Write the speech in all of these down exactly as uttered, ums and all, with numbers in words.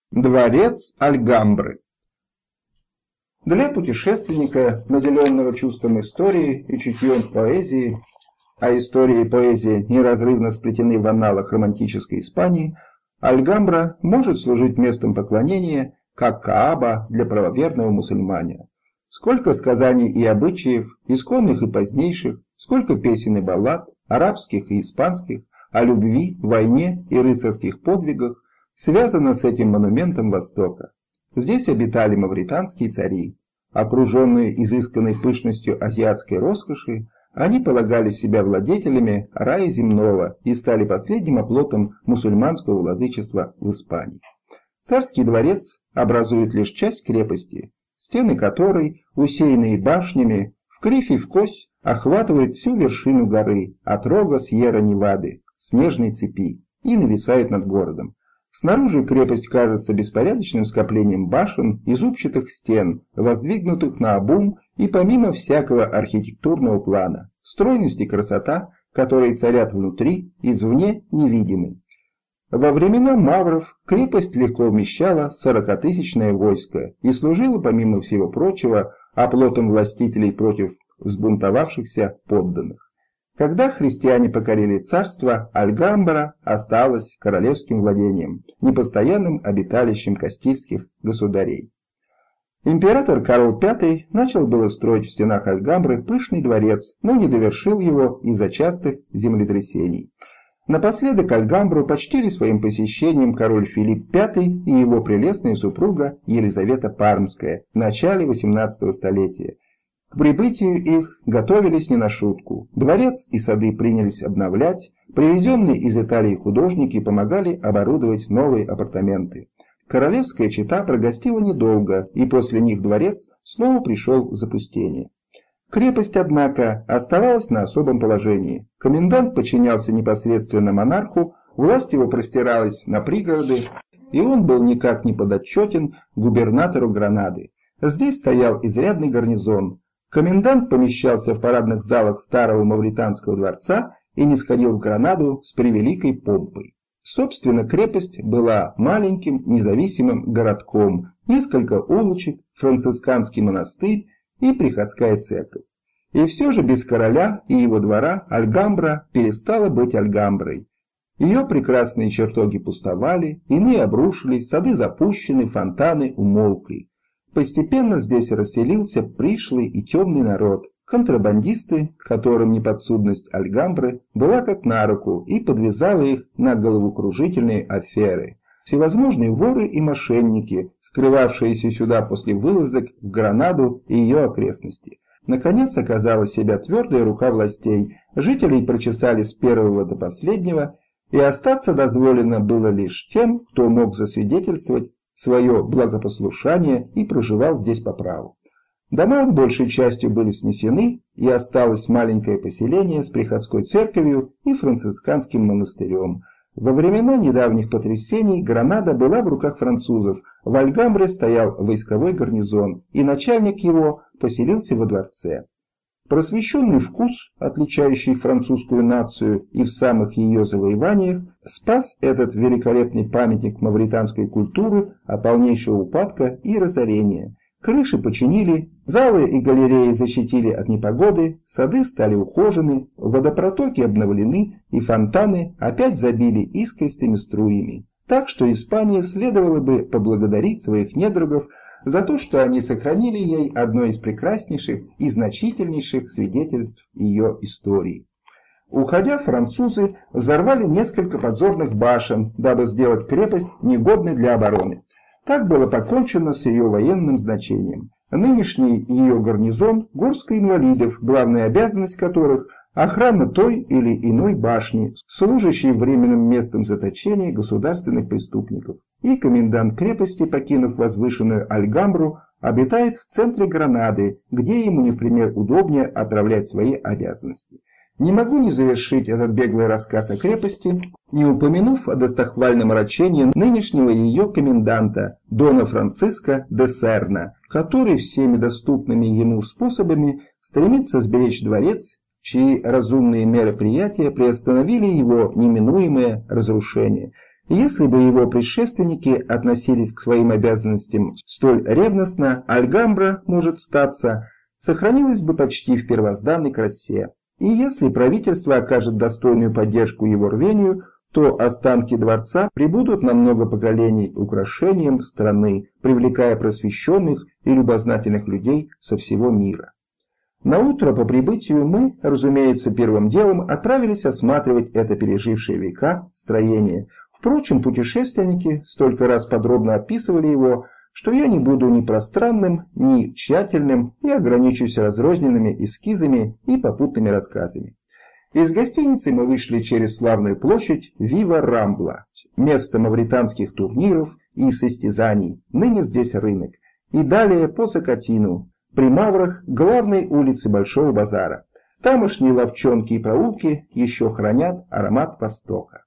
Дворец Альгамбры. Для путешественника, наделенного чувством истории и чутьем поэзии, а история и поэзия неразрывно сплетены в анналах романтической Испании, Альгамбра может служить местом поклонения, как Кааба для правоверного мусульманина. Сколько сказаний и обычаев, исконных и позднейших, сколько песен и баллад, арабских и испанских, о любви, войне и рыцарских подвигах, связано с этим монументом Востока. Здесь обитали мавританские цари. Окруженные изысканной пышностью азиатской роскоши, они полагали себя владетелями рая земного и стали последним оплотом мусульманского владычества в Испании. Царский дворец образует лишь часть крепости, стены которой, усеянные башнями, в кривь и в кось охватывают всю вершину горы от рога Сьерра-Невады, снежной цепи, и нависают над городом. Снаружи крепость кажется беспорядочным скоплением башен и зубчатых стен, воздвигнутых наобум и помимо всякого архитектурного плана. Стройность и красота, которые царят внутри, извне невидимы. Во времена мавров крепость легко вмещала сорокатысячное войско и служила, помимо всего прочего, оплотом властителей против взбунтовавшихся подданных. Когда христиане покорили царство, Альгамбра осталась королевским владением, непостоянным обиталищем кастильских государей. Император Карл Пятый начал было строить в стенах Альгамбры пышный дворец, но не довершил его из-за частых землетрясений. Напоследок Альгамбру почтили своим посещением король Филипп Пятый и его прелестная супруга Елизавета Пармская в начале восемнадцатого столетия. К прибытию их готовились не на шутку. Дворец и сады принялись обновлять, привезенные из Италии художники помогали оборудовать новые апартаменты. Королевская чета прогостила недолго, и после них дворец снова пришел в запустение. Крепость, однако, оставалась на особом положении. Комендант подчинялся непосредственно монарху, власть его простиралась на пригороды, и он был никак не подотчетен губернатору Гранады. Здесь стоял изрядный гарнизон. Комендант помещался в парадных залах старого мавританского дворца и не сходил в Гранаду с превеликой помпой. Собственно, крепость была маленьким независимым городком, несколько улочек, францисканский монастырь и приходская церковь. И все же без короля и его двора Альгамбра перестала быть Альгамброй. Ее прекрасные чертоги пустовали, иные обрушились, сады запущены, фонтаны умолкли. Постепенно здесь расселился пришлый и темный народ, контрабандисты, которым неподсудность Альгамбры была как на руку и подвязала их на головокружительные аферы. Всевозможные воры и мошенники, скрывавшиеся сюда после вылазок в Гранаду и ее окрестности. Наконец оказала себя твердая рука властей, жителей прочесали с первого до последнего, и остаться дозволено было лишь тем, кто мог засвидетельствовать свое благопослушание и проживал здесь по праву. Дома большей частью были снесены, и осталось маленькое поселение с приходской церковью и францисканским монастырем. Во времена недавних потрясений Гранада была в руках французов, в Альгамбре стоял войсковой гарнизон, и начальник его поселился во дворце. Просвещенный вкус, отличающий французскую нацию и в самых ее завоеваниях, спас этот великолепный памятник мавританской культуры от полнейшего упадка и разорения. Крыши починили, залы и галереи защитили от непогоды, сады стали ухожены, водопротоки обновлены и фонтаны опять забили искристыми струями. Так что Испания следовало бы поблагодарить своих недругов за то, что они сохранили ей одно из прекраснейших и значительнейших свидетельств ее истории. Уходя, французы взорвали несколько подзорных башен, дабы сделать крепость негодной для обороны. Так было покончено с ее военным значением. Нынешний ее гарнизон – горстка инвалидов, главная обязанность которых – охрана той или иной башни, служащей временным местом заточения государственных преступников. И комендант крепости, покинув возвышенную Альгамбру, обитает в центре Гранады, где ему не в пример удобнее отправлять свои обязанности. Не могу не завершить этот беглый рассказ о крепости, не упомянув о достохвальном рачении нынешнего ее коменданта, дона Франциско де Серна, который всеми доступными ему способами стремится сберечь дворец, чьи разумные мероприятия приостановили его неминуемое разрушение. Если бы его предшественники относились к своим обязанностям столь ревностно, Альгамбра, может статься, сохранилась бы почти в первозданной красе. И если правительство окажет достойную поддержку его рвению, то останки дворца прибудут на много поколений украшением страны, привлекая просвещенных и любознательных людей со всего мира. Наутро по прибытию мы, разумеется, первым делом отправились осматривать это пережившее века строение. Впрочем, путешественники столько раз подробно описывали его, что я не буду ни пространным, ни тщательным и ограничусь разрозненными эскизами и попутными рассказами. Из гостиницы мы вышли через славную площадь Вива Рамбла, место мавританских турниров и состязаний, ныне здесь рынок, и далее по Закатину, при Маврах, главной улице Большого базара. Тамошние ловчонки и проулки еще хранят аромат Востока.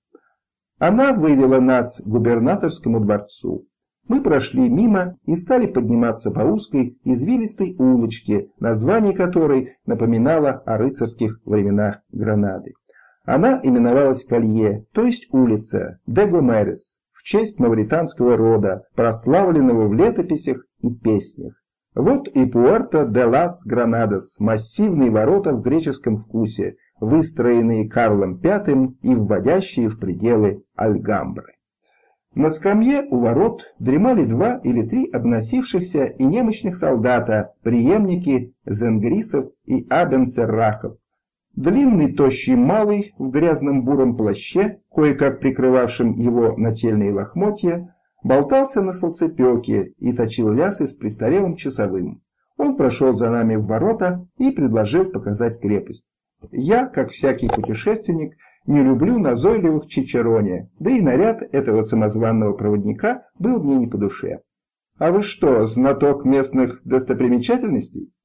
Она вывела нас к губернаторскому дворцу. Мы прошли мимо и стали подниматься по узкой извилистой улочке, название которой напоминало о рыцарских временах Гранады. Она именовалась Колье, то есть улица де Гомерес, в честь мавританского рода, прославленного в летописях и песнях. Вот и Пуэрто де лас Гранадас, массивные ворота в греческом вкусе, выстроенные Карлом Пятым и вводящие в пределы Альгамбры. На скамье у ворот дремали два или три обносившихся и немощных солдата, преемники Зенгрисов и Абенсеррахов. Длинный тощий малый в грязном буром плаще, кое-как прикрывавшим его нательные лохмотья, болтался на солнцепеке и точил лясы с престарелым часовым. Он прошел за нами в ворота и предложил показать крепость. Я, как всякий путешественник, не люблю назойливых чичероне, да и наряд этого самозванного проводника был мне не по душе. А вы что, знаток местных достопримечательностей?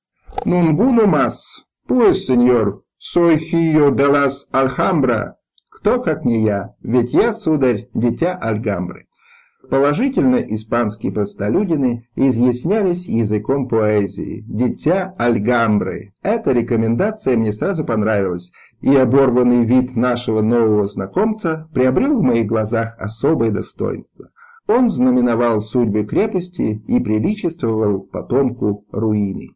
Нунгуну мас, pues, сеньор, soy hijo de las Alhambra. Кто, как не я, ведь я, сударь, дитя Альгамбры. Положительно испанские простолюдины изъяснялись языком поэзии. Дитя Альгамбры. Эта рекомендация мне сразу понравилась, и оборванный вид нашего нового знакомца приобрел в моих глазах особое достоинство. Он знаменовал судьбы крепости и приличествовал потомку руины.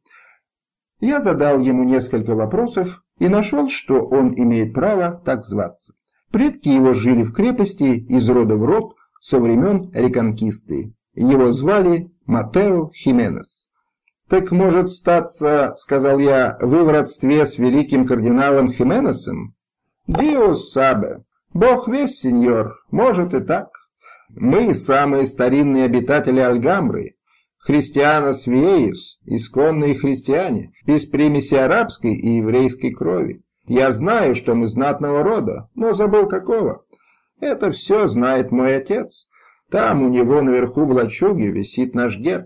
Я задал ему несколько вопросов и нашел, что он имеет право так зваться. Предки его жили в крепости из рода в род со времен реконкисты. Его звали Матео Хименес. «Так может статься, — сказал я, — вы в родстве с великим кардиналом Хименесом?» «Диос сабе, бог весть, сеньор, может и так. Мы самые старинные обитатели Альгамбры, христианос виеюс, исконные христиане, без примеси арабской и еврейской крови. Я знаю, что мы знатного рода, но забыл какого. Это все знает мой отец. Там у него наверху в лачуге висит наш герб.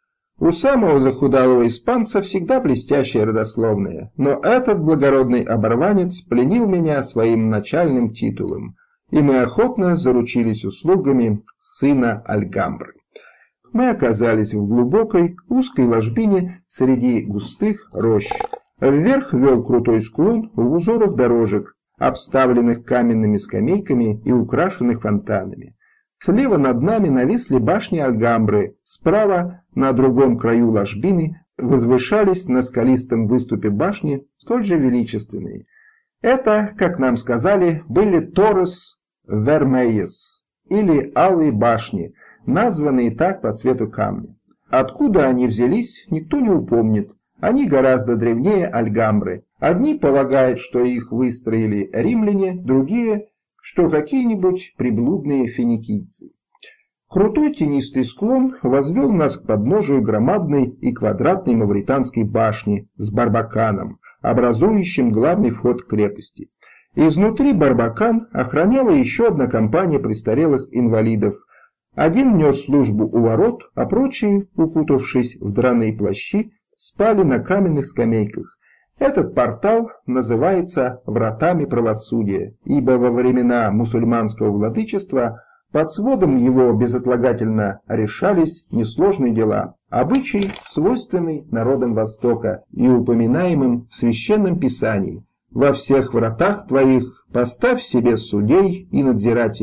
У самого захудалого испанца всегда блестящая родословная, но этот благородный оборванец пленил меня своим начальным титулом, и мы охотно заручились услугами сына Альгамбры. Мы оказались в глубокой, узкой ложбине среди густых рощ. Вверх вел крутой склон в узорах дорожек, обставленных каменными скамейками и украшенных фонтанами. Слева над нами нависли башни Альгамбры, справа, на другом краю ложбины, возвышались на скалистом выступе башни столь же величественные. Это, как нам сказали, были Торрес Вермейес, или Алые башни, названные так по цвету камня. Откуда они взялись, никто не упомнит. Они гораздо древнее Альгамбры. Одни полагают, что их выстроили римляне, другие, что какие-нибудь приблудные финикийцы. Крутой тенистый склон возвел нас к подножию громадной и квадратной мавританской башни с барбаканом, образующим главный вход к крепости. Изнутри барбакан охраняла еще одна компания престарелых инвалидов. Один нес службу у ворот, а прочие, укутавшись в драные плащи, спали на каменных скамейках. Этот портал называется «Вратами правосудия», ибо во времена мусульманского владычества под сводом его безотлагательно решались несложные дела, обычай, свойственный народам Востока и упоминаемым в Священном Писании. «Во всех вратах твоих поставь себе судей и надзирателей,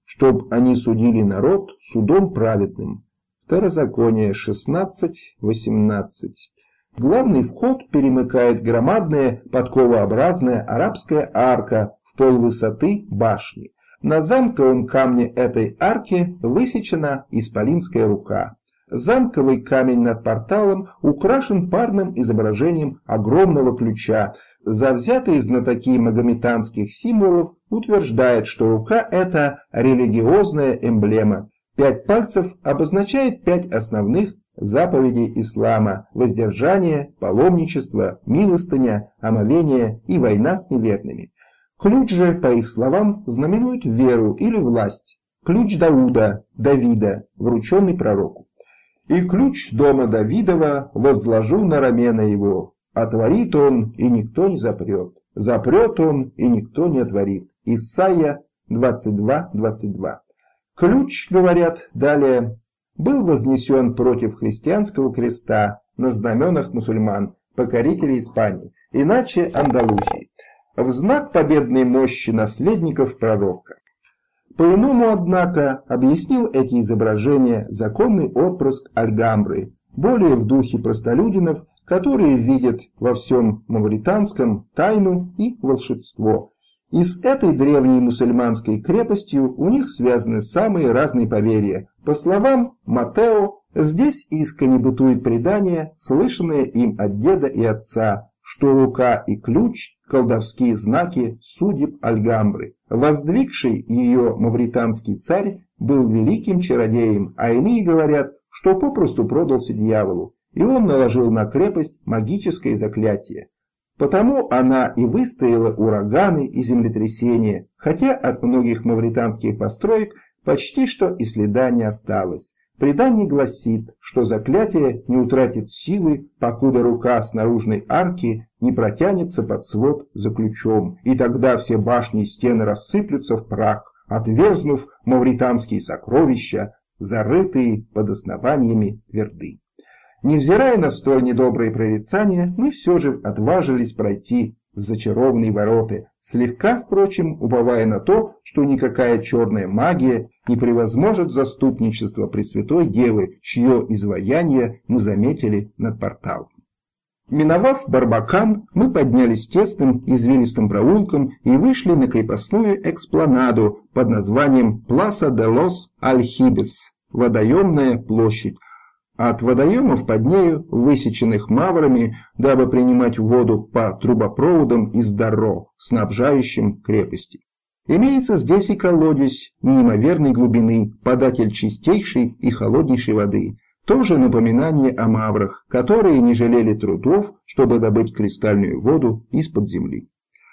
чтоб они судили народ судом праведным. Второзаконие шестнадцать восемнадцать. Главный вход перемыкает громадная подковообразная арабская арка в полвысоты башни. На замковом камне этой арки высечена исполинская рука. Замковый камень над порталом украшен парным изображением огромного ключа. Завзятые знатоки магометанских символов утверждают, что рука – это религиозная эмблема. Пять пальцев обозначает пять основных заповедей ислама: воздержание, паломничество, милостыня, омовение и война с неверными. Ключ же, по их словам, знаменует веру или власть. Ключ Дауда, Давида, врученный пророку. «И ключ дома Давидова возложу на рамена его. Отворит он, и никто не запрет. Запрет он, и никто не отворит». Исайя двадцать два двадцать два. Ключ, говорят далее, был вознесен против христианского креста на знаменах мусульман, покорителей Испании, иначе Андалусии, в знак победной мощи наследников пророка. По-иному, однако, объяснил эти изображения законный отпрыск Альгамбры, более в духе простолюдинов, которые видят во всем мавританском тайну и волшебство. И с этой древней мусульманской крепостью у них связаны самые разные поверья. По словам Матео, здесь искренне бытует предание, слышанное им от деда и отца, что рука и ключ – колдовские знаки судеб Альгамбры. Воздвигший ее мавританский царь был великим чародеем, а иные говорят, что попросту продался дьяволу, и он наложил на крепость магическое заклятие. Потому она и выстояла ураганы и землетрясения, хотя от многих мавританских построек почти что и следа не осталось. Предание гласит, что заклятие не утратит силы, покуда рука с наружной арки не протянется под свод за ключом, и тогда все башни и стены рассыплются в прах, отверзнув мавританские сокровища, зарытые под основаниями тверды. Невзирая на столь недобрые прорицания, мы все же отважились пройти в зачарованные ворота, слегка, впрочем, уповая на то, что никакая черная магия не превозможет заступничество Пресвятой Девы, чье изваяние мы заметили над порталом. Миновав Барбакан, мы поднялись тесным извилистым проулком и вышли на крепостную экспланаду под названием Пласа де лос Альхибес, водоемная площадь. От водоемов под нею, высеченных маврами, дабы принимать воду по трубопроводам из Дарро, снабжающим крепости. Имеется здесь и колодец неимоверной глубины, податель чистейшей и холоднейшей воды. Тоже напоминание о маврах, которые не жалели трудов, чтобы добыть кристальную воду из-под земли.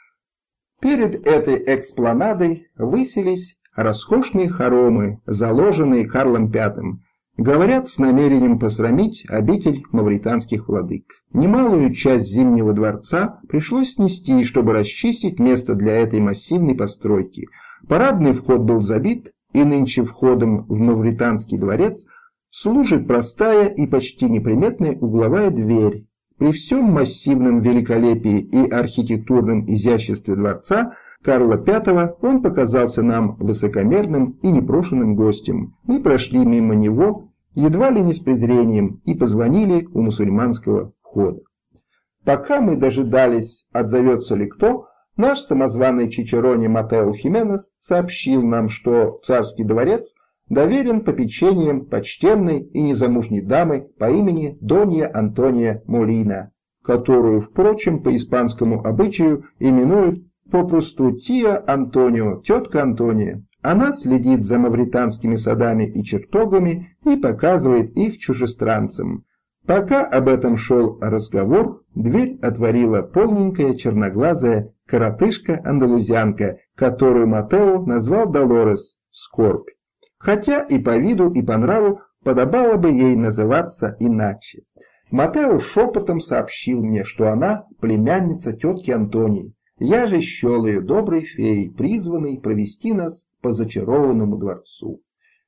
Перед этой экспланадой высились роскошные хоромы, заложенные Карлом Пятым, говорят, с намерением посрамить обитель мавританских владык. Немалую часть Зимнего дворца пришлось снести, чтобы расчистить место для этой массивной постройки. Парадный вход был забит, и нынче входом в Мавританский дворец служит простая и почти неприметная угловая дверь. При всем массивном великолепии и архитектурном изяществе дворца Карла Пятого он показался нам высокомерным и непрошенным гостем. Мы прошли мимо него едва ли не с презрением и позвонили у мусульманского входа. Пока мы дожидались, отзовется ли кто, наш самозваный чичероне Матео Хименес сообщил нам, что царский дворец доверен попечением почтенной и незамужней дамы по имени Донья Антония Молина, которую, впрочем, по испанскому обычаю именуют попросту Тия Антонио, тетка Антония. Она следит за мавританскими садами и чертогами и показывает их чужестранцам. Пока об этом шел разговор, дверь отворила полненькая черноглазая коротышка-андалузянка, которую Матео назвал Долорес, скорбь. Хотя и по виду, и по нраву подобало бы ей называться иначе. Матео шепотом сообщил мне, что она племянница тетки Антонии. Я же счел ее доброй феей, призванной провести нас по зачарованному дворцу.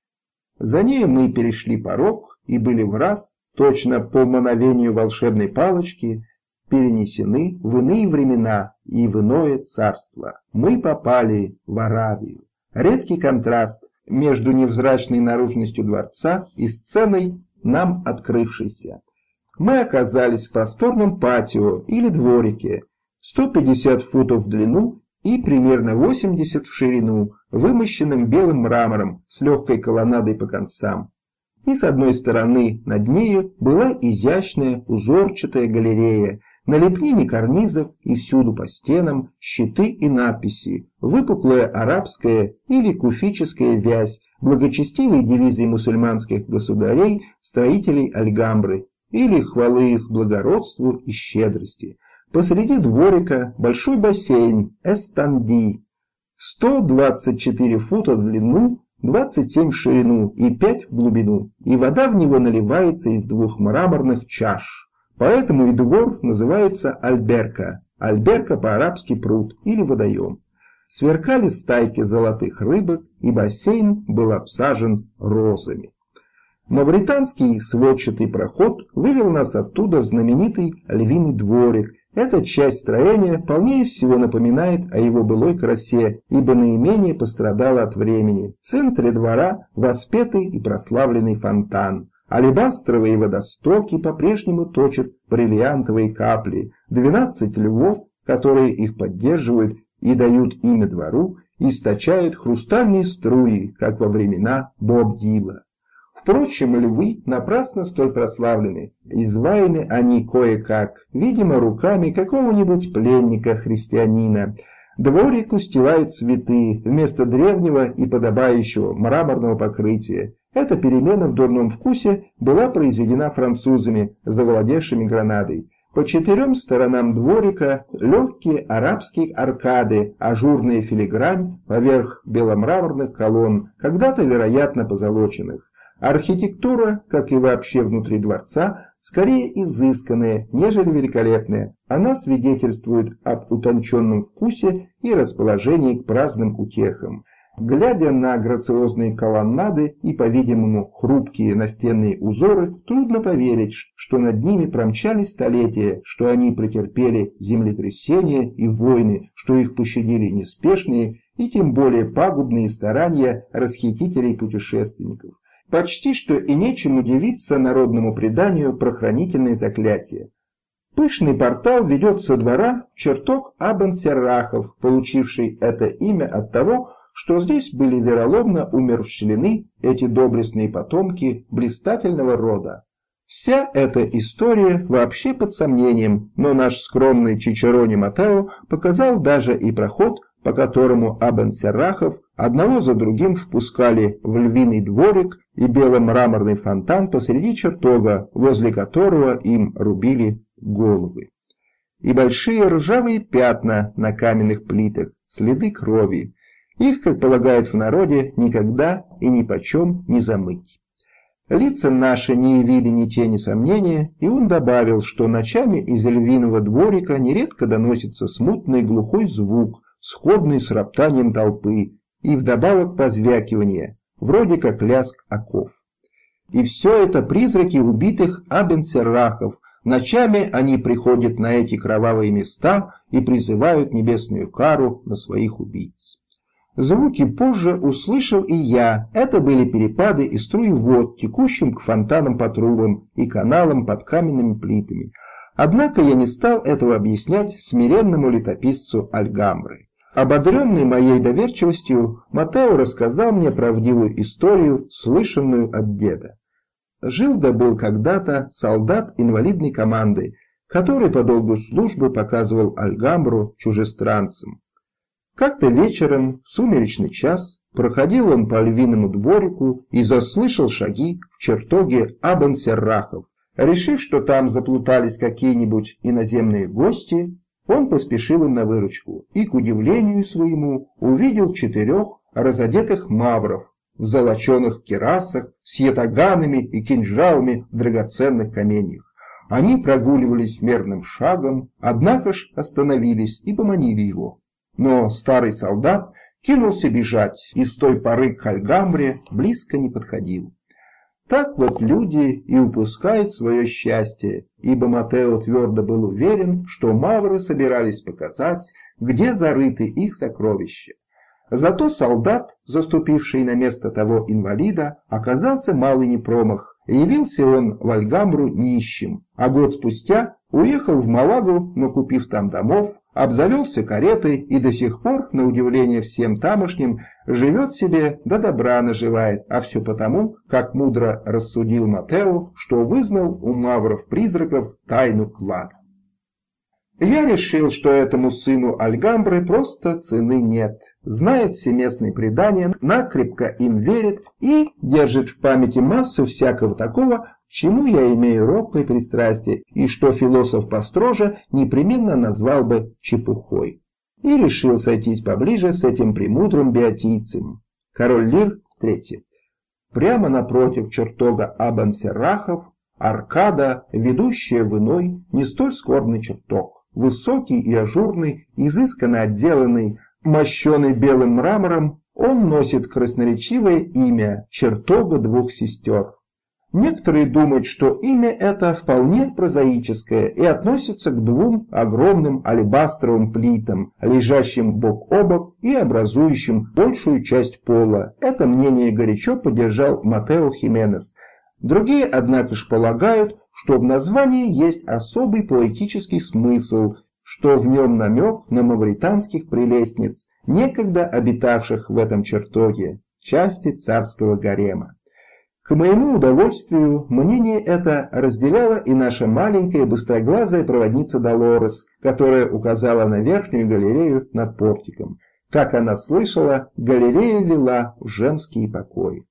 За ней мы перешли порог и были враз, точно по мановению волшебной палочки, перенесены в иные времена и в иное царство. Мы попали в Аравию. Редкий контраст, между невзрачной наружностью дворца и сценой, нам открывшейся. Мы оказались в просторном патио или дворике, сто пятьдесят футов в длину и примерно восемьдесят в ширину, вымощенным белым мрамором с легкой колоннадой по концам. И с одной стороны над нею была изящная узорчатая галерея, на лепнине карнизов и всюду по стенам щиты и надписи, выпуклая арабская или куфическая вязь, благочестивые девизы мусульманских государей, строителей Альгамбры, или хвалы их благородству и щедрости. Посреди дворика большой бассейн Эстанди, сто двадцать четыре фута в длину, двадцать семь в ширину и пять в глубину, и вода в него наливается из двух мраморных чаш. Поэтому и двор называется Альберка. Альберка по-арабски пруд или водоем. Сверкали стайки золотых рыбок, и бассейн был обсажен розами. Мавританский сводчатый проход вывел нас оттуда в знаменитый львиный дворик. Эта часть строения полнее всего напоминает о его былой красе, ибо наименее пострадала от времени. В центре двора воспетый и прославленный фонтан. Алебастровые водостоки по-прежнему точат бриллиантовые капли. Двенадцать львов, которые их поддерживают и дают имя двору, источают хрустальные струи, как во времена Боб-Дила. Впрочем, львы напрасно столь прославлены. Изваяны они кое-как, видимо, руками какого-нибудь пленника-христианина. Дворик устилают цветы вместо древнего и подобающего мраморного покрытия. Эта перемена в дурном вкусе была произведена французами, завладевшими Гранадой. По четырем сторонам дворика легкие арабские аркады, ажурная филигрань поверх беломраморных колонн, когда-то, вероятно, позолоченных. Архитектура, как и вообще внутри дворца, скорее изысканная, нежели великолепная. Она свидетельствует об утонченном вкусе и расположении к праздным утехам. Глядя на грациозные колоннады и, по-видимому, хрупкие настенные узоры, трудно поверить, что над ними промчались столетия, что они претерпели землетрясения и войны, что их пощадили неспешные и тем более пагубные старания расхитителей-путешественников. Почти что и нечем удивиться народному преданию про хранительные заклятия. Пышный портал ведет со двора в чертог Абен-Серрахов, получивший это имя от того, что здесь были вероломно умерщвлены эти доблестные потомки блистательного рода. Вся эта история вообще под сомнением, но наш скромный Чичерони Матео показал даже и проход, по которому Абен-Серрахов одного за другим впускали в львиный дворик и беломраморный фонтан посреди чертога, возле которого им рубили головы. И большие ржавые пятна на каменных плитах, следы крови. Их, как полагают в народе, никогда и ни почем не замыть. Лица наши не явили ни тени сомнения, и он добавил, что ночами из львиного дворика нередко доносится смутный глухой звук, сходный с роптанием толпы, и вдобавок позвякивание, вроде как лязг оков. И все это призраки убитых Абен-Серрахов. Ночами они приходят на эти кровавые места и призывают небесную кару на своих убийц. Звуки позже услышал и я. Это были перепады и струи вод, текущим к фонтанам по трубам и каналам под каменными плитами. Однако я не стал этого объяснять смиренному летописцу Альгамбры. Ободренный моей доверчивостью, Матео рассказал мне правдивую историю, слышанную от деда. Жил да был когда-то солдат инвалидной команды, который по долгу службы показывал Альгамбру чужестранцам. Как-то вечером, в сумеречный час, проходил он по львиному дворику и заслышал шаги в чертоге Абен-Серрахов. Решив, что там заплутались какие-нибудь иноземные гости, он поспешил им на выручку и, к удивлению своему, увидел четырех разодетых мавров в золоченых кирасах с ятаганами и кинжалами в драгоценных каменьях. Они прогуливались мерным шагом, однако ж остановились и поманили его. Но старый солдат кинулся бежать и с той поры к Альгамбре близко не подходил. Так вот люди и упускают свое счастье, ибо Матео твердо был уверен, что мавры собирались показать, где зарыты их сокровища. Зато солдат, заступивший на место того инвалида, оказался малый не промах. Явился он в Альгамбру нищим, а год спустя уехал в Малагу, накупив там домов, обзавелся каретой и до сих пор, на удивление всем тамошним, живет себе, да добра наживает, а все потому, как мудро рассудил Матео, что вызнал у мавров-призраков тайну клада. Я решил, что этому сыну Альгамбры просто цены нет. Знает всеместные предания, накрепко им верит и держит в памяти массу всякого такого, к чему я имею робкое пристрастие, и что философ построже непременно назвал бы чепухой. И решил сойтись поближе с этим премудрым беотийцем. Король Лир третий. Прямо напротив чертога Абансерахов аркада, ведущая в иной, не столь скорбный чертог. Высокий и ажурный, изысканно отделанный, мощеный белым мрамором, он носит красноречивое имя «Чертога двух сестер». Некоторые думают, что имя это вполне прозаическое и относится к двум огромным алебастровым плитам, лежащим бок о бок и образующим большую часть пола. Это мнение горячо поддержал Матео Хименес. Другие, однако ж, полагают, что в названии есть особый поэтический смысл, что в нем намек на мавританских прелестниц, некогда обитавших в этом чертоге, части царского гарема. К моему удовольствию, мнение это разделяла и наша маленькая быстроглазая проводница Долорес, которая указала на верхнюю галерею над портиком. Как она слышала, галерея вела в женские покои.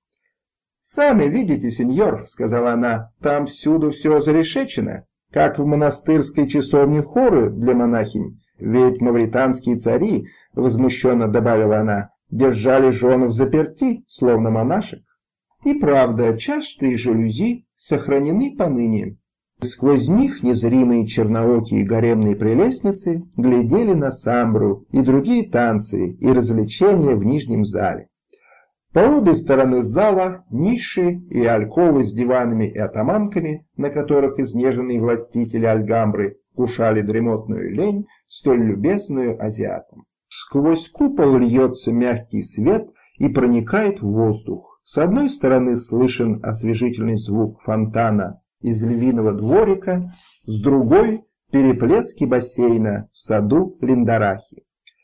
«Сами видите, сеньор, — сказала она, — там всюду все зарешечено, как в монастырской часовне хоры для монахинь. Ведь мавританские цари, — возмущенно добавила она, — держали жен взаперти, словно монашек. И правда, чаши и жалюзи сохранены поныне. Сквозь них незримые черноокие гаремные прелестницы глядели на самбру и другие танцы и развлечения в нижнем зале. По обе стороны зала ниши и альковы с диванами и атаманками, на которых изнеженные властители Альгамбры кушали дремотную лень, столь любезную азиатам. Сквозь купол льется мягкий свет и проникает в воздух. С одной стороны слышен освежительный звук фонтана из львиного дворика, с другой — переплески бассейна в саду Линдарахи.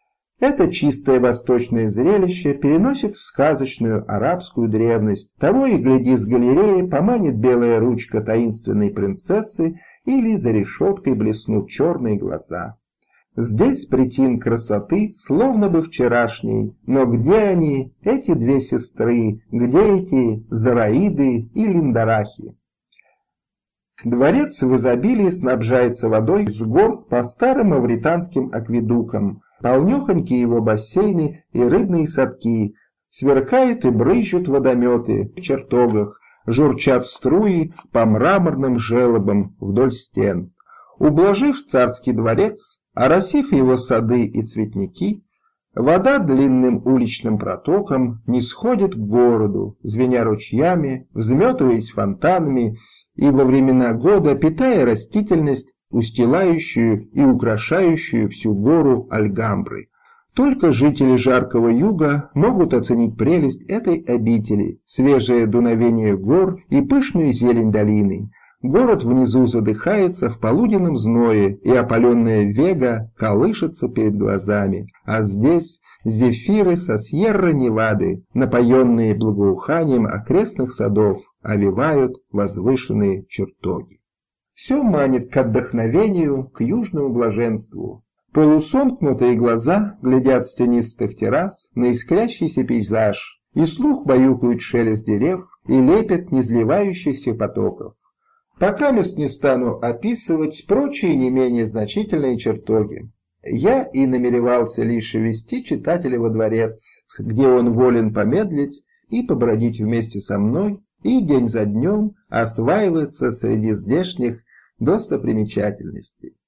Это чистое восточное зрелище переносит в сказочную арабскую древность. Того и гляди, с галереи поманит белая ручка таинственной принцессы или за решеткой блеснут черные глаза. Здесь притин красоты, словно бы вчерашней, но где они, эти две сестры, где эти Зараиды и Линдарахи? Дворец в изобилии снабжается водой с гор по старым мавританским акведукам. Полнёхонькие его бассейны и рыбные садки, сверкают и брызжут водометы в чертогах, журчат струи по мраморным желобам вдоль стен. Ублажив царский дворец, оросив его сады и цветники, вода длинным уличным протоком не сходит к городу, звеня ручьями, взметываясь фонтанами и во времена года питая растительность, устилающую и украшающую всю гору Альгамбры. Только жители жаркого юга могут оценить прелесть этой обители, свежее дуновение гор и пышную зелень долины. Город внизу задыхается в полуденном зное, и опаленная Вега колышется перед глазами, а здесь зефиры со Сьерра-Невады, напоенные благоуханием окрестных садов, овивают возвышенные чертоги. Все манит к отдохновению, к южному блаженству. Полусомкнутые глаза глядят с тенистых террас на искрящийся пейзаж, и слух баюкает шелест дерев и лепет низливающихся потоков. Пока мест не стану описывать прочие не менее значительные чертоги. Я и намеревался лишь вести читателя во дворец, где он волен помедлить и побродить вместе со мной, и день за днем осваиваться среди здешних достопримечательностей.